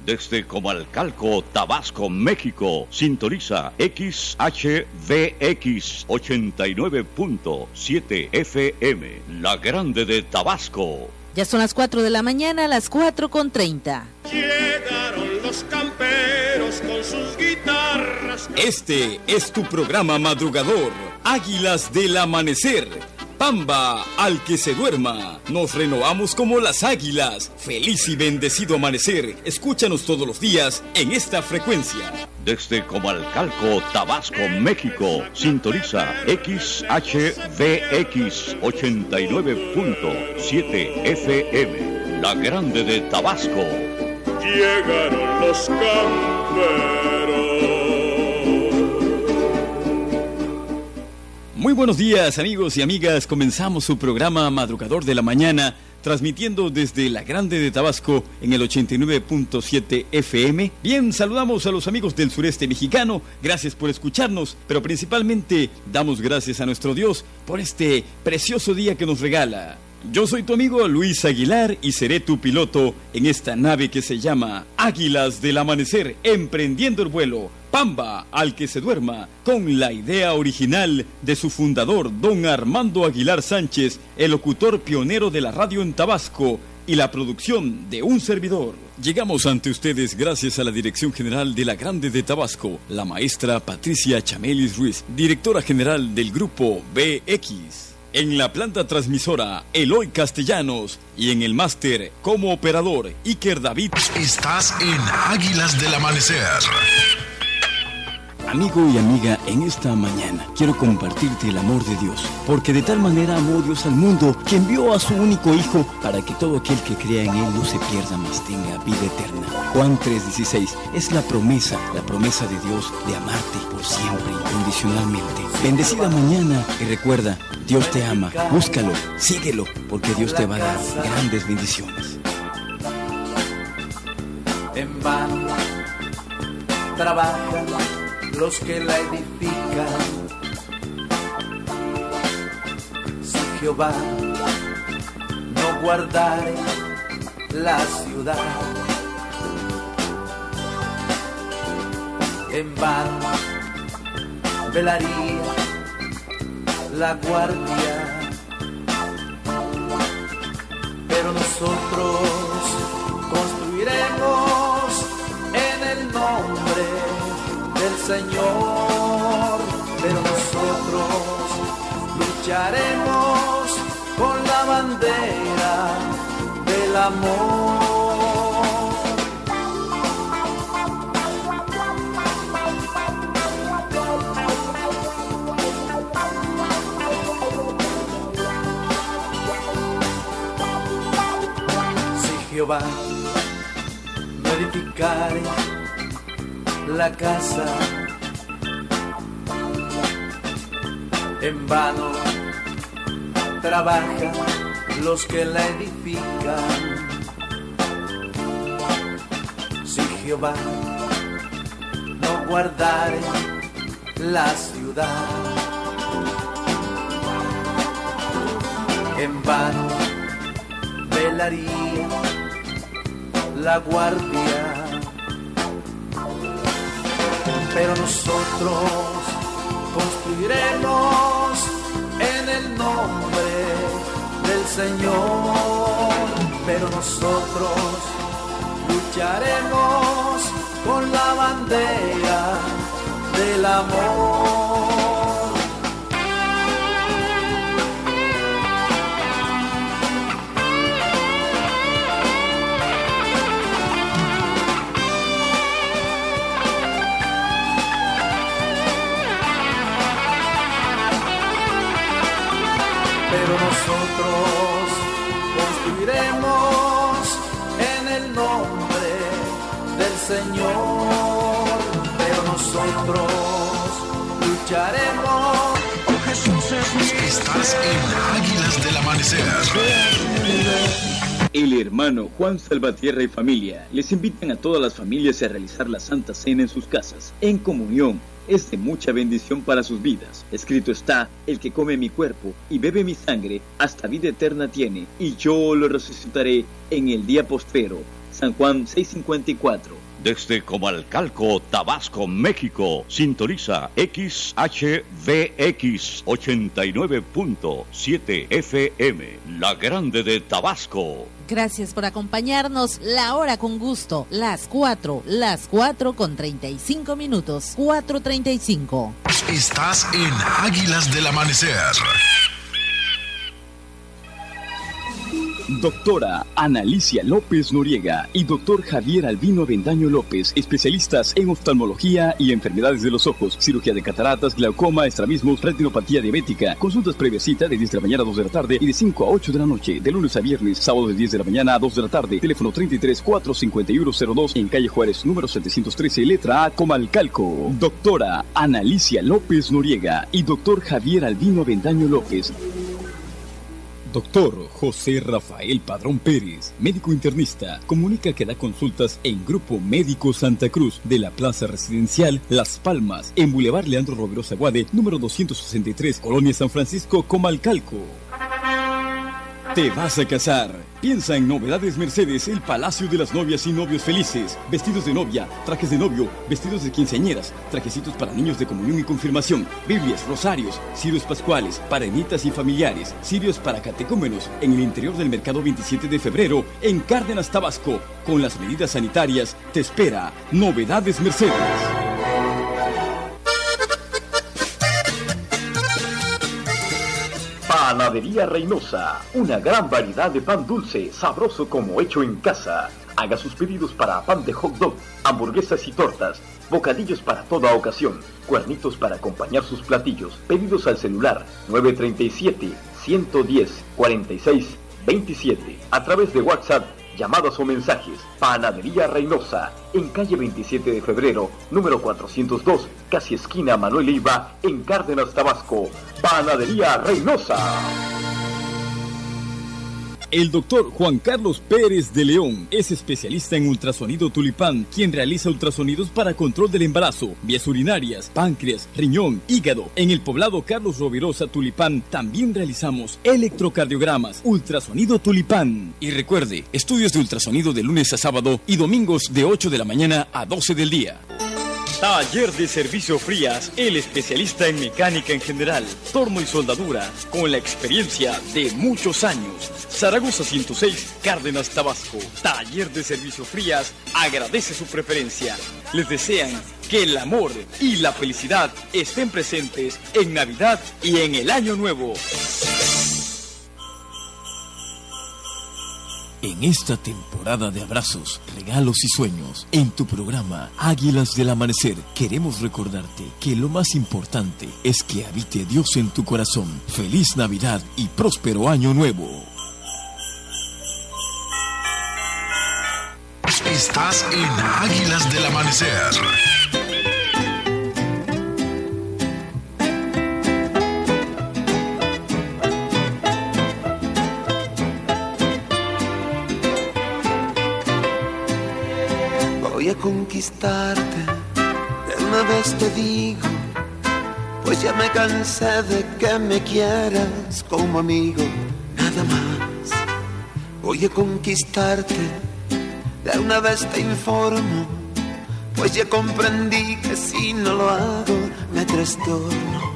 Desde Comalcalco, Tabasco, México, sintoniza XHVX 89.7 FM, La Grande de Tabasco. Ya son las 4 de la mañana, las 4:30. Llegaron los camperos con sus guitarras. Este es tu programa madrugador, Águilas del Amanecer. Pamba al que se duerma. Nos renovamos como las águilas. Feliz y bendecido amanecer. Escúchanos todos los días en esta frecuencia. Desde Comalcalco, Tabasco, México, sintoniza XHVX 89.7 FM, La Grande de Tabasco. Llegaron los camperos. Muy buenos días, amigos y amigas. Comenzamos su programa Madrugador de la Mañana, transmitiendo desde La Grande de Tabasco en el 89.7 FM. Bien, saludamos a los amigos del sureste mexicano. Gracias por escucharnos, pero principalmente damos gracias a nuestro Dios por este precioso día que nos regala. Yo soy tu amigo Luis Aguilar y seré tu piloto en esta nave que se llama Águilas del Amanecer, emprendiendo el vuelo Pamba al que se duerma, con la idea original de su fundador, don Armando Aguilar Sánchez, el locutor pionero de la radio en Tabasco, y la producción de un servidor. Llegamos ante ustedes gracias a la Dirección General de La Grande de Tabasco, la maestra Patricia Chamelis Ruiz, directora general del Grupo BX. En la planta transmisora, Eloy Castellanos. Y en el máster, como operador, Iker David. Estás en Águilas del Amanecer. Amigo y amiga, en esta mañana quiero compartirte el amor de Dios, porque de tal manera amó Dios al mundo que envió a su único Hijo para que todo aquel que crea en Él no se pierda, mas tenga vida eterna. Juan 3:16 es la promesa de Dios de amarte por siempre, incondicionalmente. Bendecida mañana y recuerda, Dios te ama, búscalo, síguelo, porque Dios te va a dar grandes bendiciones. En vano trabajan los que la edifican. Si Jehová no guardare la ciudad, en vano velaría la guardia. Pero nosotros construiremos en el nombre del Señor, pero nosotros lucharemos con la bandera del amor. Si Jehová no edificare la casa, en vano trabajan los que la edifican. Si Jehová no guardare la ciudad, en vano velaría la guardia. Pero nosotros construiremos en el nombre del Señor, pero nosotros lucharemos con la bandera del amor. Pero nosotros construiremos en el nombre del Señor, pero nosotros lucharemos. Oh, Jesús es mi. Estás en Águilas del Amanecer. El hermano Juan Salvatierra y familia les invitan a todas las familias a realizar la Santa Cena en sus casas, en comunión. Es de mucha bendición para sus vidas. Escrito está: el que come mi cuerpo y bebe mi sangre, hasta vida eterna tiene, y yo lo resucitaré en el día postrero. San Juan 6:54. Desde Comalcalco, Tabasco, México, sintoniza XHVX 89.7 FM, La Grande de Tabasco. Gracias por acompañarnos. La hora con gusto. Las 4:35. 4:35. Estás en Águilas del Amanecer. Doctora Analicia López Noriega y doctor Javier Albino Avendaño López, especialistas en oftalmología y enfermedades de los ojos, cirugía de cataratas, glaucoma, estrabismos, retinopatía diabética. Consultas previa cita de 10 de la mañana a 2 de la tarde y de 5 a 8 de la noche, de lunes a viernes, sábado de 10 de la mañana a 2 de la tarde. Teléfono 33-451-02 en calle Juárez, número 713, letra A, Comalcalco. Doctora Analicia López Noriega y doctor Javier Albino Avendaño López. Doctor José Rafael Padrón Pérez, médico internista, comunica que da consultas en Grupo Médico Santa Cruz de la Plaza Residencial Las Palmas, en Boulevard Leandro Roverosa Guade, número 263, Colonia San Francisco, Comalcalco. ¿Te vas a casar? Piensa en Novedades Mercedes, el Palacio de las Novias y Novios Felices. Vestidos de novia, trajes de novio, vestidos de quinceañeras, trajecitos para niños de comunión y confirmación, Biblias, rosarios, cirios pascuales, para ermitas y familiares, cirios para catecúmenos, en el interior del mercado 27 de febrero, en Cárdenas, Tabasco. Con las medidas sanitarias, te espera Novedades Mercedes. Panadería Reynosa, una gran variedad de pan dulce, sabroso como hecho en casa. Haga sus pedidos para pan de hot dog, hamburguesas y tortas, bocadillos para toda ocasión, cuernitos para acompañar sus platillos. Pedidos al celular 937-110-4627. A través de WhatsApp, llamadas o mensajes. Panadería Reynosa, en calle 27 de febrero, número 402, casi esquina Manuel Leiva, en Cárdenas, Tabasco. Panadería Reynosa. El doctor Juan Carlos Pérez de León es especialista en ultrasonido Tulipán, quien realiza ultrasonidos para control del embarazo, vías urinarias, páncreas, riñón, hígado. En el poblado Carlos Rovirosa Tulipán también realizamos electrocardiogramas, ultrasonido Tulipán. Y recuerde, estudios de ultrasonido de lunes a sábado y domingos de 8 de la mañana a 12 del día. Taller de Servicio Frías, el especialista en mecánica en general, torno y soldadura, con la experiencia de muchos años. Zaragoza 106, Cárdenas, Tabasco. Taller de Servicio Frías agradece su preferencia. Les desean que el amor y la felicidad estén presentes en Navidad y en el Año Nuevo. En esta temporada de abrazos, regalos y sueños, en tu programa Águilas del Amanecer, queremos recordarte que lo más importante es que habite Dios en tu corazón. Feliz Navidad y próspero Año Nuevo. Estás en Águilas del Amanecer. Voy a conquistarte, de una vez te digo, pues ya me cansé de que me quieras como amigo, nada más. Voy a conquistarte, de una vez te informo, pues ya comprendí que si no lo hago me trastorno.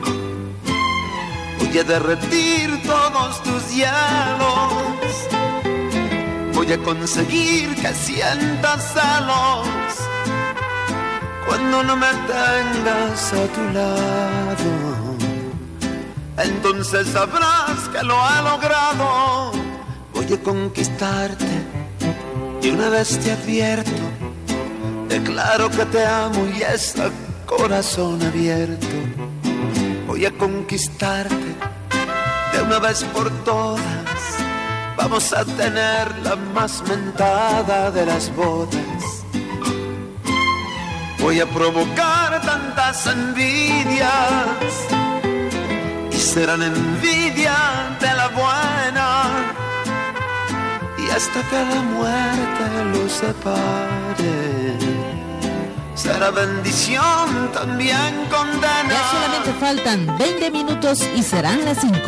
Voy a derretir todos tus hielos, voy a conseguir que sientas celos cuando no me tengas a tu lado. Entonces sabrás que lo he logrado. Voy a conquistarte y una vez te advierto, declaro que te amo y es a corazón abierto. Voy a conquistarte de una vez por todas. Vamos a tener la más mentada de las bodas. Voy a provocar tantas envidias y serán envidia de la buena. Y y hasta que la muerte los separe. Será bendición, también condena. Ya solamente faltan 20 minutos y serán las 5.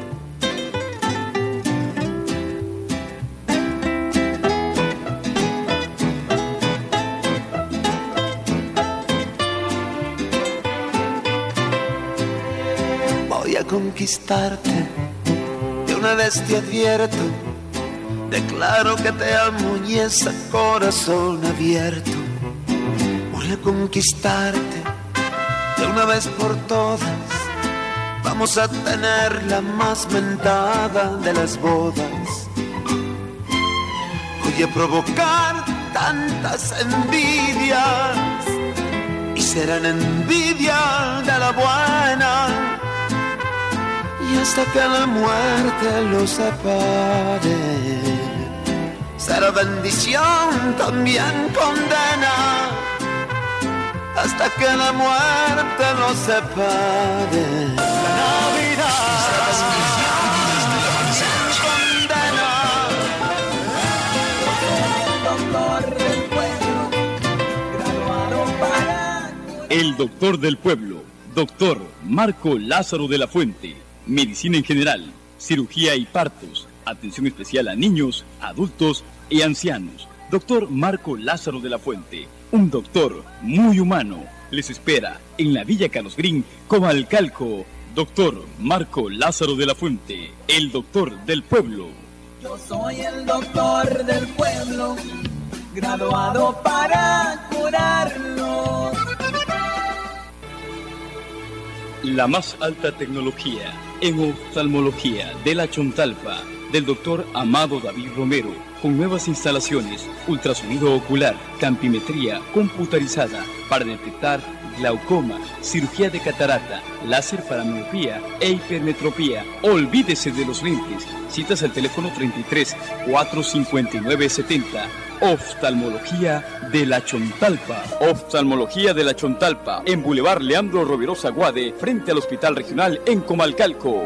Voy a conquistarte, de una vez te advierto. Declaro que te amo y ese corazón abierto. Voy a conquistarte de una vez por todas. Vamos a tener la más mentada de las bodas. Voy a provocar tantas envidias y serán envidia de la buena. Y hasta que la muerte los separe, será bendición, también condena. Hasta que la muerte los separe. La Navidad será condena. El doctor del pueblo, doctor Marco Lázaro de la Fuente. Medicina en general, cirugía y partos, atención especial a niños, adultos y ancianos. Doctor Marco Lázaro de la Fuente, un doctor muy humano, les espera en la Villa Carlos Green, Comalcalco. Doctor Marco Lázaro de la Fuente, el doctor del pueblo. Yo soy el doctor del pueblo, graduado para curarlo. La más alta tecnología en oftalmología de la Chontalpa, del doctor Amado David Romero, con nuevas instalaciones, ultrasonido ocular, campimetría computarizada para detectar glaucoma, cirugía de catarata, láser para miopía e hipermetropía. Olvídese de los lentes. Citas al teléfono 33 459 70. Oftalmología de la Chontalpa. Oftalmología de la Chontalpa, en Boulevard Leandro Rovirosa Guade, frente al Hospital Regional en Comalcalco.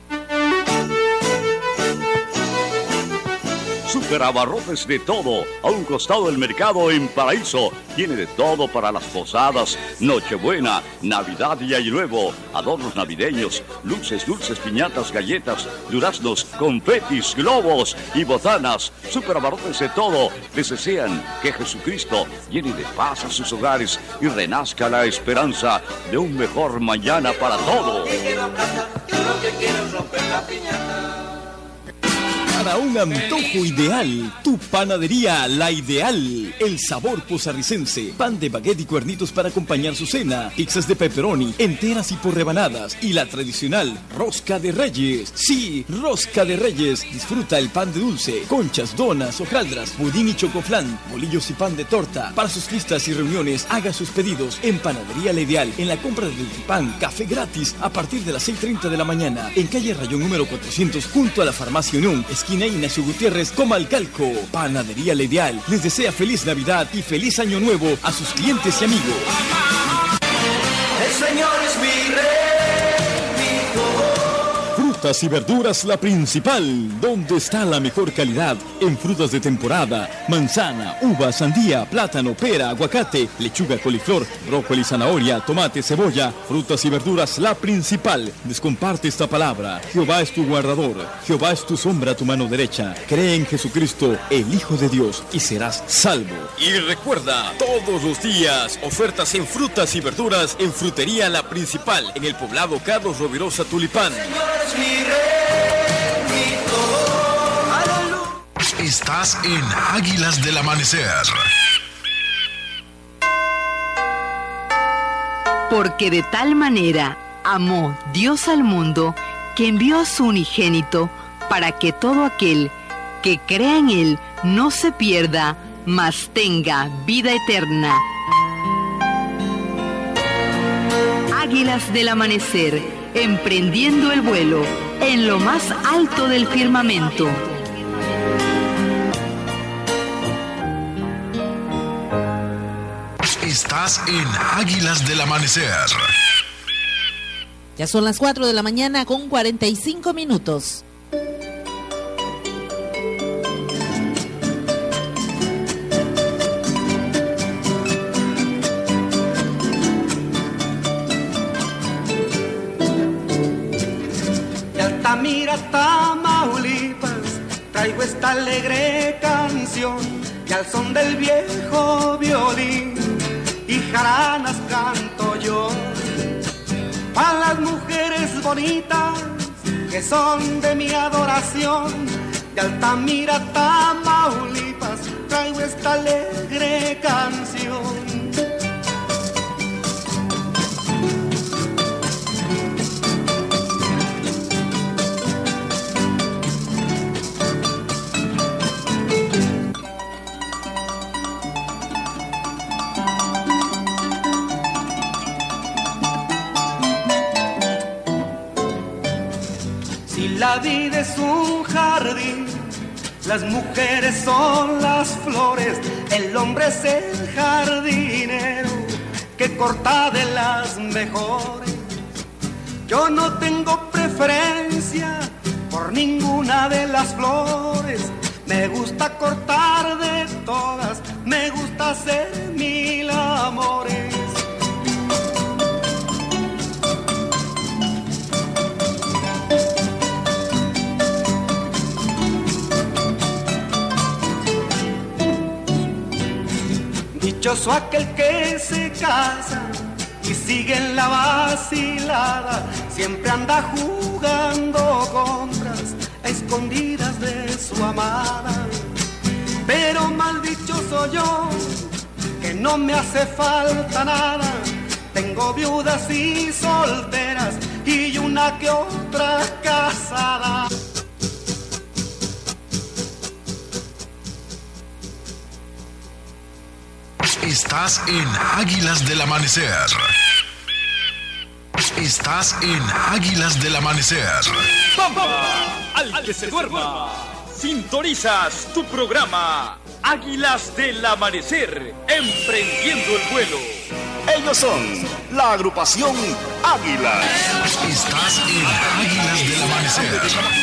Superabarrotes de todo, a un costado del mercado en Paraíso. Tiene de todo para las posadas, Nochebuena, Navidad y Año Nuevo. Adornos navideños, luces, dulces, piñatas, galletas, duraznos, confetis, globos y botanas. Superabarrotes de todo. Les desean que Jesucristo llene de paz a sus hogares y renazca la esperanza de un mejor mañana para todos. Para un antojo ideal, tu panadería La Ideal. El sabor posarricense. Pan de baguette y cuernitos para acompañar su cena. Pizzas de pepperoni, enteras y por rebanadas. Y la tradicional rosca de reyes. Sí, rosca de reyes. Disfruta el pan de dulce, conchas, donas, hojaldras, budín y chocoflán, bolillos y pan de torta. Para sus fiestas y reuniones, haga sus pedidos en Panadería La Ideal. En la compra del pan, café gratis a partir de las 6:30 de la mañana. En calle Rayón número 400, junto a la Farmacia Unión, esquina Ignacio Gutiérrez, Comalcalco. Panadería La Ideal les desea feliz Navidad y feliz Año Nuevo a sus clientes y amigos. El Señor es mi rey, mi todo. Frutas y verduras La Principal, donde está la mejor calidad en frutas de temporada: manzana, uva, sandía, plátano, pera, aguacate, lechuga, coliflor, brócoli, zanahoria, tomate, cebolla. Frutas y verduras La Principal. Descomparte esta palabra: Jehová es tu guardador, Jehová es tu sombra a tu mano derecha. Cree en Jesucristo, el Hijo de Dios, y serás salvo. Y recuerda, todos los días, ofertas en frutas y verduras en Frutería La Principal, en el poblado Carlos Rovirosa Tulipán. Estás en Águilas del Amanecer. Porque de tal manera amó Dios al mundo, que envió a su unigénito, para que todo aquel que crea en él no se pierda, mas tenga vida eterna. Águilas del Amanecer, emprendiendo el vuelo en lo más alto del firmamento. Estás en Águilas del Amanecer. Ya son las 4 de la mañana con 45 minutos. mira Tamaulipas, traigo esta alegre canción y al son del viejo violín y jaranas canto yo. Pa' las mujeres bonitas que son de mi adoración, de Altamira, Tamaulipas, traigo esta alegre canción. La vida es un jardín, las mujeres son las flores, el hombre es el jardinero que corta de las mejores. Yo no tengo preferencia por ninguna de las flores, me gusta cortar de todas, me gusta hacer 1000 amores. Dichoso aquel que se casa y sigue en la vacilada, siempre anda jugando contras a escondidas de su amada. Pero mal dichoso yo, que no me hace falta nada, tengo viudas y solteras y una que otra casada. Estás en Águilas del Amanecer. Estás en Águilas del Amanecer. ¡Pampa! ¡Al que se duerma! Sintonizas tu programa Águilas del Amanecer, emprendiendo el vuelo. Ellos son la agrupación Águilas. Estás en Águilas del Amanecer.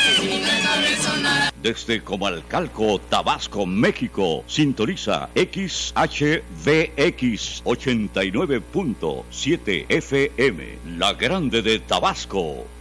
Desde Comalcalco, Tabasco, México, sintoniza XHVX 89.7 FM, La Grande de Tabasco.